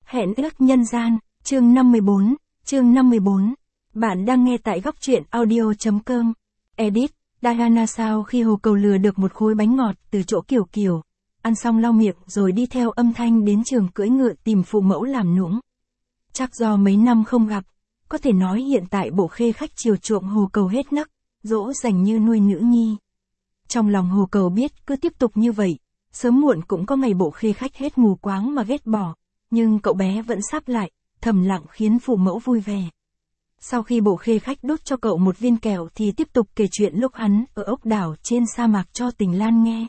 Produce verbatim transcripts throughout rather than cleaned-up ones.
Hẹn ước nhân gian, chương năm mươi bốn, chương năm mươi bốn. Bạn đang nghe tại góc truyện audio chấm com. Edit, Diana sau khi Hồ Cầu lừa được một khối bánh ngọt từ chỗ Kiều Kiều, ăn xong lau miệng rồi đi theo âm thanh đến trường cưỡi ngựa tìm phụ mẫu làm nũng. Chắc do mấy năm không gặp, có thể nói hiện tại Bộ Khê Khách chiều chuộng Hồ Cầu hết nấc, dỗ dành như nuôi nữ nhi. Trong lòng Hồ Cầu biết cứ tiếp tục như vậy, sớm muộn cũng có ngày Bộ Khê Khách hết mù quáng mà ghét bỏ, nhưng cậu bé vẫn sắp lại, thầm lặng khiến phụ mẫu vui vẻ. Sau khi Bộ Khê Khách đút cho cậu một viên kẹo thì tiếp tục kể chuyện lúc hắn ở ốc đảo trên sa mạc cho Tình Lan nghe.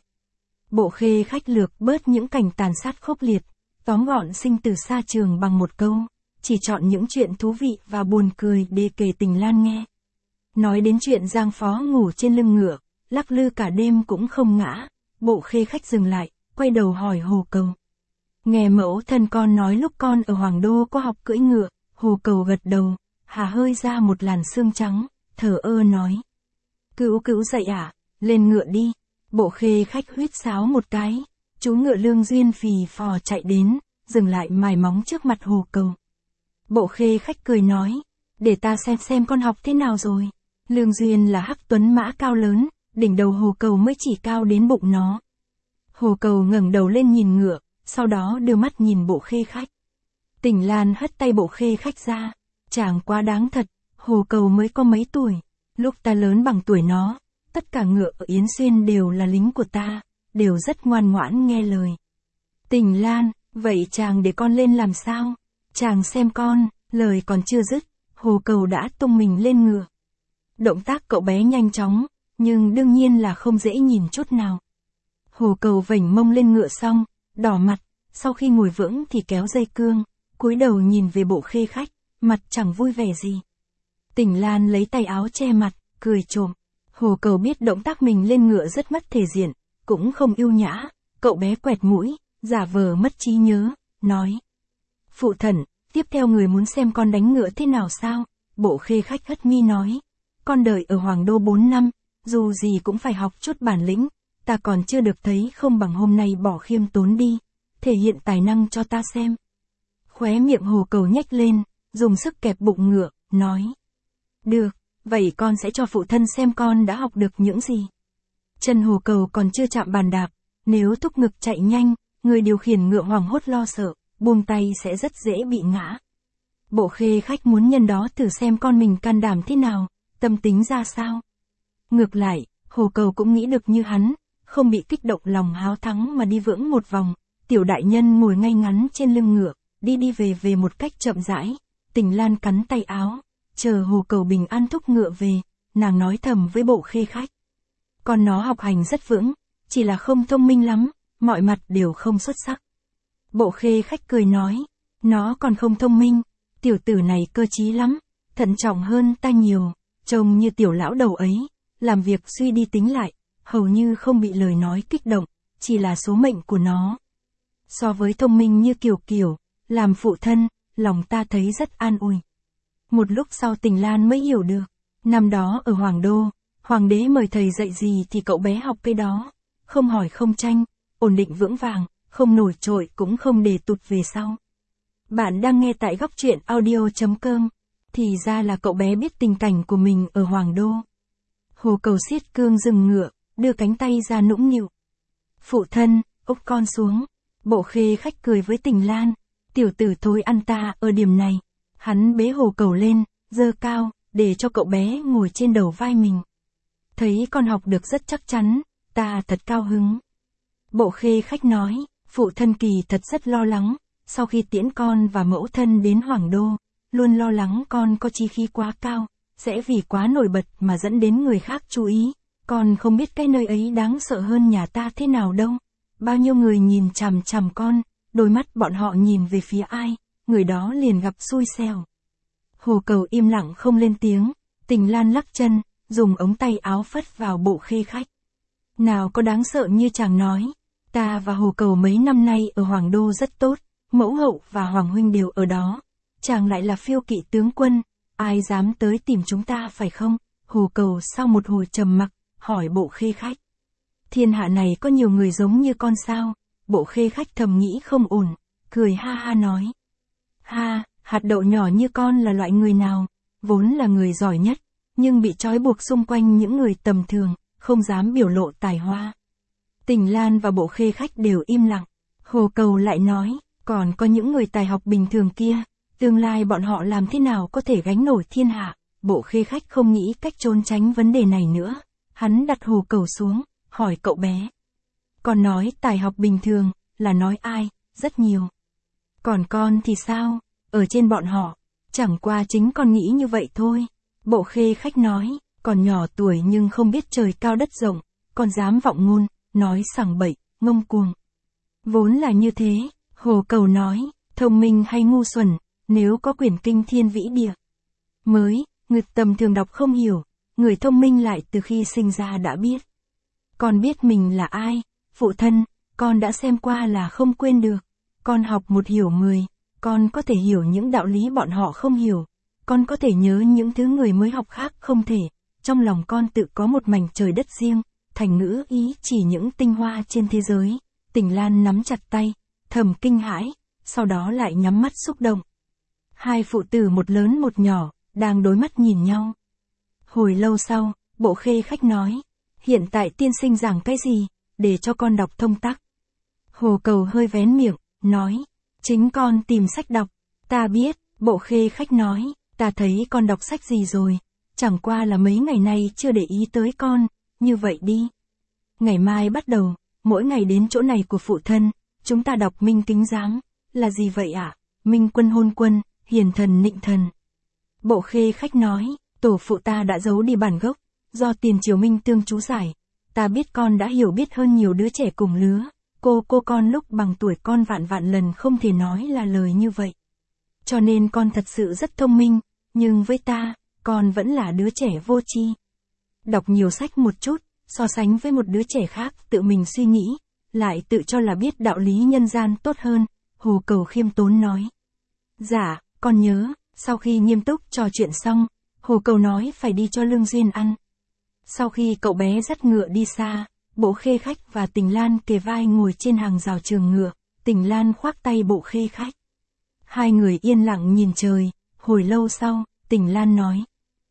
Bộ Khê Khách lược bớt những cảnh tàn sát khốc liệt, tóm gọn sinh tử sa trường bằng một câu, chỉ chọn những chuyện thú vị và buồn cười để kể Tình Lan nghe. Nói đến chuyện Giang Phó ngủ trên lưng ngựa, lắc lư cả đêm cũng không ngã, Bộ Khê Khách dừng lại, quay đầu hỏi Hồ Cầu. Nghe mẫu thân con nói lúc con ở Hoàng Đô có học cưỡi ngựa, Hồ Cầu gật đầu, hà hơi ra một làn xương trắng, thở ơ nói. Cữu cữu dậy à, lên ngựa đi. Bộ Khê Khách huýt sáo một cái, chú ngựa Lương Duyên phì phò chạy đến, dừng lại mài móng trước mặt Hồ Cầu. Bộ Khê Khách cười nói, để ta xem xem con học thế nào rồi. Lương Duyên là hắc tuấn mã cao lớn, đỉnh đầu Hồ Cầu mới chỉ cao đến bụng nó. Hồ Cầu ngẩng đầu lên nhìn ngựa, sau đó đưa mắt nhìn Bộ Khê Khách. Tình Lan hất tay Bộ Khê Khách ra, chàng quá đáng thật, Hồ Cầu mới có mấy tuổi, lúc ta lớn bằng tuổi nó, tất cả ngựa ở Yến Xuyên đều là lính của ta, đều rất ngoan ngoãn nghe lời. Tình Lan, vậy chàng để con lên làm sao? Chàng xem con, lời còn chưa dứt, Hồ Cầu đã tung mình lên ngựa. Động tác cậu bé nhanh chóng, nhưng đương nhiên là không dễ nhìn chút nào. Hồ Cầu vểnh mông lên ngựa xong, đỏ mặt, sau khi ngồi vững thì kéo dây cương, cúi đầu nhìn về Bộ Khê Khách, mặt chẳng vui vẻ gì. Tình Lan lấy tay áo che mặt, cười trộm. Hồ Cầu biết động tác mình lên ngựa rất mất thể diện, cũng không yêu nhã, cậu bé quẹt mũi, giả vờ mất trí nhớ, nói. Phụ thần, tiếp theo người muốn xem con đánh ngựa thế nào sao? Bộ Khê Khách hất mi nói. Con đợi ở Hoàng Đô bốn năm, dù gì cũng phải học chút bản lĩnh, ta còn chưa được thấy không bằng hôm nay bỏ khiêm tốn đi, thể hiện tài năng cho ta xem. Khóe miệng Hồ Cầu nhếch lên, dùng sức kẹp bụng ngựa, nói. Được, vậy con sẽ cho phụ thân xem con đã học được những gì. Chân Hồ Cầu còn chưa chạm bàn đạp, nếu thúc ngực chạy nhanh, người điều khiển ngựa hoảng hốt lo sợ, buông tay sẽ rất dễ bị ngã. Bộ Khê Khách muốn nhân đó thử xem con mình can đảm thế nào, tâm tính ra sao. Ngược lại, Hồ Cầu cũng nghĩ được như hắn, không bị kích động lòng háo thắng mà đi vững một vòng, tiểu đại nhân ngồi ngay ngắn trên lưng ngựa, đi đi về về một cách chậm rãi. Tình Lan cắn tay áo, chờ Hồ Cầu bình an thúc ngựa về, nàng nói thầm với Bộ Khê Khách. Con nó học hành rất vững, chỉ là không thông minh lắm, mọi mặt đều không xuất sắc. Bộ Khê Khách cười nói, nó còn không thông minh, tiểu tử này cơ trí lắm, thận trọng hơn ta nhiều, trông như tiểu lão đầu ấy, làm việc suy đi tính lại, hầu như không bị lời nói kích động, chỉ là số mệnh của nó. So với thông minh như Kiều Kiều, làm phụ thân, lòng ta thấy rất an ủi. Một lúc sau Tình Lan mới hiểu được, năm đó ở Hoàng Đô, Hoàng đế mời thầy dạy gì thì cậu bé học cái đó, không hỏi không tranh, ổn định vững vàng, không nổi trội cũng không để tụt về sau. Bạn đang nghe tại góc truyện audio chấm com, thì ra là cậu bé biết tình cảnh của mình ở Hoàng Đô. Hồ Cầu siết cương dừng ngựa, đưa cánh tay ra nũng nịu. Phụ thân, úc con xuống. Bộ Khê Khách cười với Tình Lan, tiểu tử thối ăn ta ở điểm này. Hắn bế Hồ Cầu lên, giơ cao, để cho cậu bé ngồi trên đầu vai mình. Thấy con học được rất chắc chắn, ta thật cao hứng. Bộ Khê Khách nói, phụ thân kỳ thật rất lo lắng, sau khi tiễn con và mẫu thân đến Hoàng Đô, luôn lo lắng con có chí khí quá cao, sẽ vì quá nổi bật mà dẫn đến người khác chú ý. Con không biết cái nơi ấy đáng sợ hơn nhà ta thế nào đâu. Bao nhiêu người nhìn chằm chằm con, đôi mắt bọn họ nhìn về phía ai, người đó liền gặp xui xẻo. Hồ Cầu im lặng không lên tiếng, Tình Lan lắc chân, dùng ống tay áo phất vào Bộ Khê Khách. Nào có đáng sợ như chàng nói, ta và Hồ Cầu mấy năm nay ở Hoàng Đô rất tốt, mẫu hậu và Hoàng huynh đều ở đó. Chàng lại là phiêu kỵ tướng quân, ai dám tới tìm chúng ta phải không? Hồ Cầu sau một hồi trầm mặc, hỏi Bộ Khê Khách. Thiên hạ này có nhiều người giống như con sao? Bộ Khê Khách thầm nghĩ không ổn, cười ha ha nói. Ha, hạt đậu nhỏ như con là loại người nào? Vốn là người giỏi nhất, nhưng bị trói buộc xung quanh những người tầm thường, không dám biểu lộ tài hoa. Tình Lan và Bộ Khê Khách đều im lặng. Hồ Cầu lại nói, còn có những người tài học bình thường kia, tương lai bọn họ làm thế nào có thể gánh nổi thiên hạ. Bộ Khê Khách không nghĩ cách trốn tránh vấn đề này nữa. Hắn đặt Hồ Cầu xuống, hỏi cậu bé. Con nói tài học bình thường, là nói ai? Rất nhiều. Còn con thì sao? Ở trên bọn họ, chẳng qua chính con nghĩ như vậy thôi. Bộ Khê Khách nói, còn nhỏ tuổi nhưng không biết trời cao đất rộng, còn dám vọng ngôn, nói sảng bậy, ngông cuồng. Vốn là như thế, Hồ Cầu nói, thông minh hay ngu xuẩn, nếu có quyển kinh thiên vĩ địa mới, người tầm thường đọc không hiểu, người thông minh lại từ khi sinh ra đã biết. Con biết mình là ai, phụ thân, con đã xem qua là không quên được. Con học một hiểu mười, con có thể hiểu những đạo lý bọn họ không hiểu. Con có thể nhớ những thứ người mới học khác không thể. Trong lòng con tự có một mảnh trời đất riêng, thành ngữ ý chỉ những tinh hoa trên thế giới. Tình Lan nắm chặt tay, thầm kinh hãi, sau đó lại nhắm mắt xúc động. Hai phụ tử một lớn một nhỏ, đang đối mắt nhìn nhau. Hồi lâu sau, Bộ Khê Khách nói, hiện tại tiên sinh giảng cái gì, để cho con đọc thông tắc. Hồ Cầu hơi vén miệng, nói, chính con tìm sách đọc. Ta biết, Bộ Khê Khách nói, ta thấy con đọc sách gì rồi, chẳng qua là mấy ngày nay chưa để ý tới con, như vậy đi. Ngày mai bắt đầu, mỗi ngày đến chỗ này của phụ thân, chúng ta đọc Minh Kính Giám. Là gì vậy ạ? À? Minh Quân Hôn Quân, Hiền Thần Nịnh Thần. Bộ Khê Khách nói, tổ phụ ta đã giấu đi bản gốc, do tiền triều Minh Tương chú giải. Ta biết con đã hiểu biết hơn nhiều đứa trẻ cùng lứa. Cô cô con lúc bằng tuổi con vạn vạn lần không thể nói là lời như vậy. Cho nên con thật sự rất thông minh, nhưng với ta, con vẫn là đứa trẻ vô tri. Đọc nhiều sách một chút, so sánh với một đứa trẻ khác tự mình suy nghĩ, lại tự cho là biết đạo lý nhân gian tốt hơn, Hồ Cầu khiêm tốn nói. Dạ, con nhớ, sau khi nghiêm túc trò chuyện xong, Hồ Cầu nói phải đi cho Lương Duyên ăn. Sau khi cậu bé dắt ngựa đi xa, Bộ Khê Khách và Tình Lan kề vai ngồi trên hàng rào trường ngựa, Tình Lan khoác tay Bộ Khê Khách. Hai người yên lặng nhìn trời, hồi lâu sau, Tình Lan nói.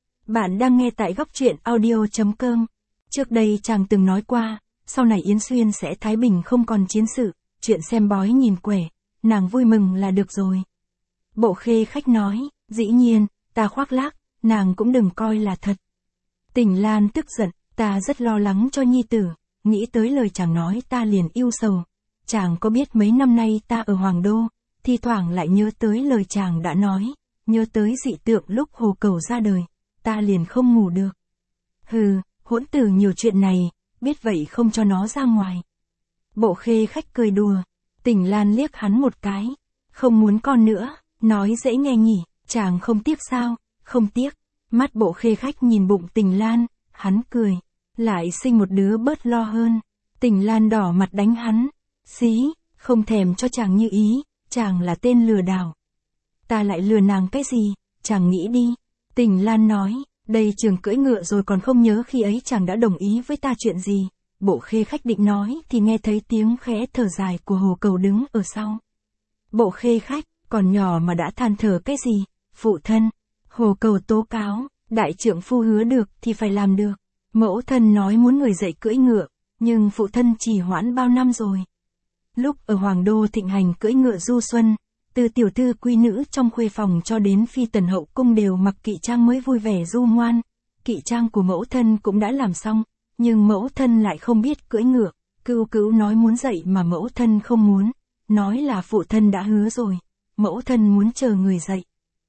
Bạn đang nghe tại góc truyện audio chấm com. Trước đây chàng từng nói qua, sau này Yến Xuyên sẽ thái bình không còn chiến sự, chuyện xem bói nhìn quẻ, nàng vui mừng là được rồi. Bộ Khê Khách nói, dĩ nhiên, ta khoác lác, nàng cũng đừng coi là thật. Tình Lan tức giận, ta rất lo lắng cho nhi tử, nghĩ tới lời chàng nói ta liền ưu sầu. Chàng có biết mấy năm nay ta ở Hoàng Đô, thi thoảng lại nhớ tới lời chàng đã nói, nhớ tới dị tượng lúc Hồ Cầu ra đời, ta liền không ngủ được. Hừ, hỗn tử nhiều chuyện này, biết vậy không cho nó ra ngoài. Bộ Khê Khách cười đùa, Tình Lan liếc hắn một cái, không muốn con nữa, nói dễ nghe nhỉ, chàng không tiếc sao, không tiếc. Mắt Bộ Khê Khách nhìn bụng Tình Lan, hắn cười, lại sinh một đứa bớt lo hơn. Tình Lan đỏ mặt đánh hắn, xí, không thèm cho chàng như ý, chàng là tên lừa đảo. Ta lại lừa nàng cái gì, chàng nghĩ đi. Tình Lan nói, đây trường cưỡi ngựa rồi còn không nhớ khi ấy chàng đã đồng ý với ta chuyện gì. Bộ Khê Khách định nói thì nghe thấy tiếng khẽ thở dài của Hồ Cầu đứng ở sau. Bộ Khê Khách, còn nhỏ mà đã than thở cái gì, phụ thân. Hồ Cầu tố cáo, đại trượng phu hứa được thì phải làm được. Mẫu thân nói muốn người dạy cưỡi ngựa, nhưng phụ thân trì hoãn bao năm rồi. Lúc ở Hoàng Đô thịnh hành cưỡi ngựa du xuân, từ tiểu thư quý nữ trong khuê phòng cho đến phi tần hậu cung đều mặc kỵ trang mới vui vẻ du ngoan. Kỵ trang của mẫu thân cũng đã làm xong, nhưng mẫu thân lại không biết cưỡi ngựa. Cưu Cữu nói muốn dạy mà mẫu thân không muốn, nói là phụ thân đã hứa rồi, mẫu thân muốn chờ người dạy.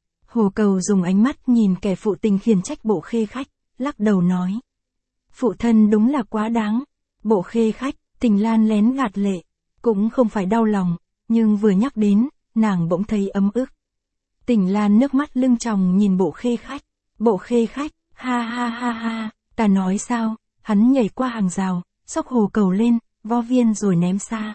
Hồ Cầu dùng ánh mắt nhìn kẻ phụ tình khiển trách Bộ Khê Khách, lắc đầu nói. Phụ thân đúng là quá đáng. Bộ Khê Khách, Tình Lan lén gạt lệ, cũng không phải đau lòng, nhưng vừa nhắc đến, nàng bỗng thấy ấm ức. Tình Lan nước mắt lưng tròng nhìn Bộ Khê Khách. Bộ Khê Khách, ha ha ha ha, ta nói sao, hắn nhảy qua hàng rào, xốc Hồ Cầu lên, vo viên rồi ném xa.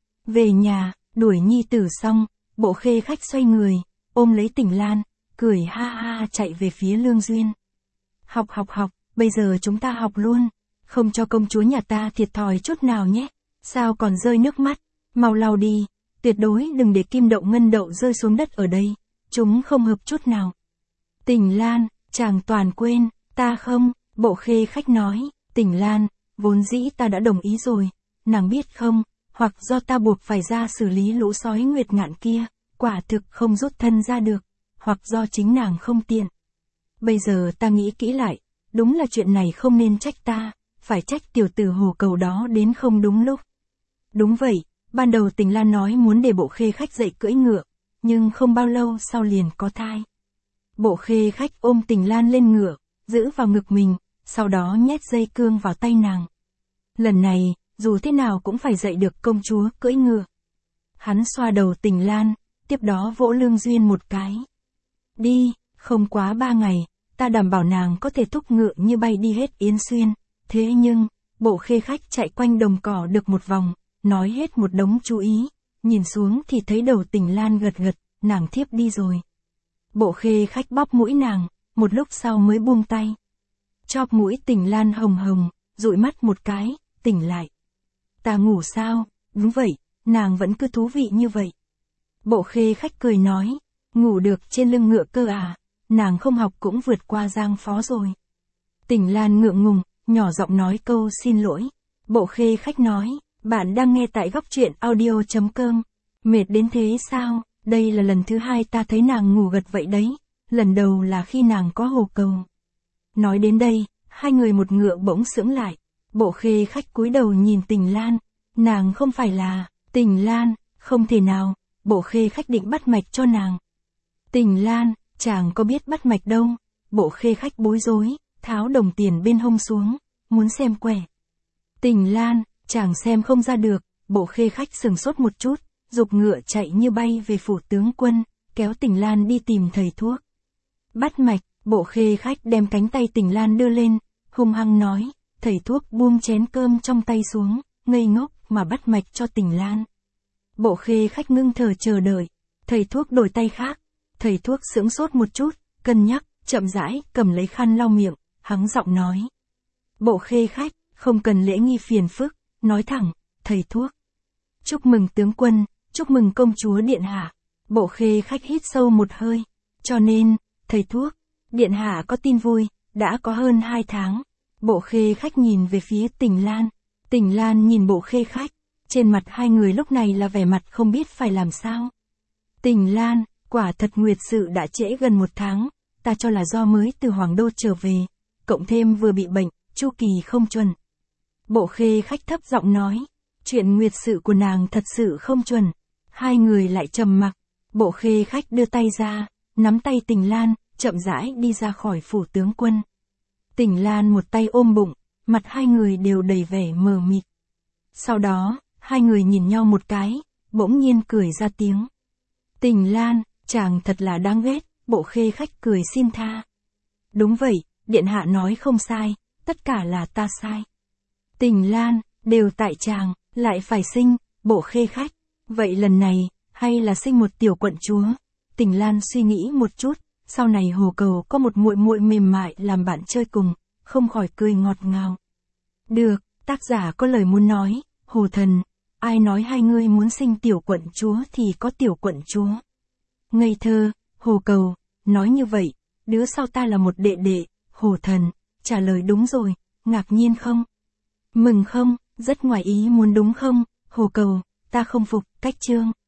Về nhà, đuổi nhi tử xong, Bộ Khê Khách xoay người, ôm lấy Tình Lan, cười ha ha chạy về phía Lương Duyên. Học học học, bây giờ chúng ta học luôn, không cho công chúa nhà ta thiệt thòi chút nào nhé. Sao còn rơi nước mắt, mau lau đi. tuyệt đối đừng để kim đậu ngân đậu rơi xuống đất ở đây, chúng không hợp chút nào. Tình Lan, chàng toàn quên, ta không, Bộ Khê Khách nói, Tình Lan, vốn dĩ ta đã đồng ý rồi, nàng biết không, hoặc do ta buộc phải ra xử lý lũ sói Nguyệt Ngạn kia, quả thực không rút thân ra được, hoặc do chính nàng không tiện. Bây giờ ta nghĩ kỹ lại, đúng là chuyện này không nên trách ta, phải trách tiểu tử Hồ Cầu đó đến không đúng lúc. Đúng vậy, ban đầu Tình Lan nói muốn để Bộ Khê Khách dạy cưỡi ngựa, nhưng không bao lâu sau liền có thai. Bộ Khê Khách ôm Tình Lan lên ngựa, giữ vào ngực mình, sau đó nhét dây cương vào tay nàng. Lần này, dù thế nào cũng phải dạy được công chúa cưỡi ngựa. Hắn xoa đầu Tình Lan, tiếp đó vỗ lưng Duyên một cái. Đi, không quá ba ngày, ta đảm bảo nàng có thể thúc ngựa như bay đi hết Yến Xuyên. Thế nhưng, Bộ Khê Khách chạy quanh đồng cỏ được một vòng, nói hết một đống chú ý, nhìn xuống thì thấy đầu Tình Lan gật gật, nàng thiếp đi rồi. Bộ Khê Khách bóp mũi nàng, một lúc sau mới buông tay. Chóp mũi Tình Lan hồng hồng, dụi mắt một cái, tỉnh lại. Ta ngủ sao? Đúng vậy, nàng vẫn cứ thú vị như vậy. Bộ Khê Khách cười nói, ngủ được trên lưng ngựa cơ à, nàng không học cũng vượt qua Giang Phó rồi. Tình Lan ngượng ngùng, nhỏ giọng nói câu xin lỗi. Bộ Khê Khách nói, bạn đang nghe tại góc truyện audio chấm com. Mệt đến thế sao? Đây là lần thứ hai ta thấy nàng ngủ gật vậy đấy, lần đầu là khi nàng có Hồ Cầu. Nói đến đây, hai người một ngựa bỗng sững lại. Bộ Khê Khách cúi đầu nhìn Tình Lan, nàng không phải là, Tình Lan, không thể nào, Bộ Khê Khách định bắt mạch cho nàng. Tình Lan, chàng có biết bắt mạch đâu, Bộ Khê Khách bối rối, tháo đồng tiền bên hông xuống, muốn xem quẻ. Tình Lan, chàng xem không ra được, Bộ Khê Khách sừng sốt một chút, giục ngựa chạy như bay về phủ tướng quân, kéo Tình Lan đi tìm thầy thuốc. Bắt mạch, Bộ Khê Khách đem cánh tay Tình Lan đưa lên, hung hăng nói, thầy thuốc buông chén cơm trong tay xuống, ngây ngốc mà bắt mạch cho Tình Lan. Bộ Khê Khách ngưng thở chờ đợi, thầy thuốc đổi tay khác, thầy thuốc sững sốt một chút, cân nhắc, chậm rãi, cầm lấy khăn lau miệng, hắng giọng nói. Bộ Khê Khách, không cần lễ nghi phiền phức, nói thẳng, thầy thuốc. Chúc mừng tướng quân, chúc mừng công chúa điện hạ. Bộ Khê Khách hít sâu một hơi, cho nên, thầy thuốc, điện hạ có tin vui, đã có hơn hai tháng. Bộ Khê Khách nhìn về phía Tình Lan, Tình Lan nhìn Bộ Khê Khách, trên mặt hai người lúc này là vẻ mặt không biết phải làm sao. Tình Lan, quả thật nguyệt sự đã trễ gần một tháng, ta cho là do mới từ Hoàng Đô trở về, cộng thêm vừa bị bệnh, chu kỳ không chuẩn. Bộ Khê Khách thấp giọng nói, chuyện nguyệt sự của nàng thật sự không chuẩn. Hai người lại trầm mặc, Bộ Khê Khách đưa tay ra, nắm tay Tình Lan, chậm rãi đi ra khỏi phủ tướng quân. Tình Lan một tay ôm bụng, mặt hai người đều đầy vẻ mờ mịt. Sau đó, hai người nhìn nhau một cái, bỗng nhiên cười ra tiếng. Tình Lan, chàng thật là đáng ghét, Bộ Khê Khách cười xin tha. Đúng vậy, điện hạ nói không sai, tất cả là ta sai. Tình Lan, đều tại chàng, lại phải sinh, Bộ Khê Khách. Vậy lần này, hay là sinh một tiểu quận chúa? Tình Lan suy nghĩ một chút, sau này Hồ Cầu có một muội muội mềm mại làm bạn chơi cùng, không khỏi cười ngọt ngào. Được, tác giả có lời muốn nói, Hồ Thần, ai nói hai ngươi muốn sinh tiểu quận chúa thì có tiểu quận chúa. Ngây thơ, Hồ Cầu, nói như vậy, đứa sau ta là một đệ đệ, Hồ Thần, trả lời đúng rồi, ngạc nhiên không? Mừng không, rất ngoài ý muốn đúng không, Hồ Cầu, ta không phục, cách chương.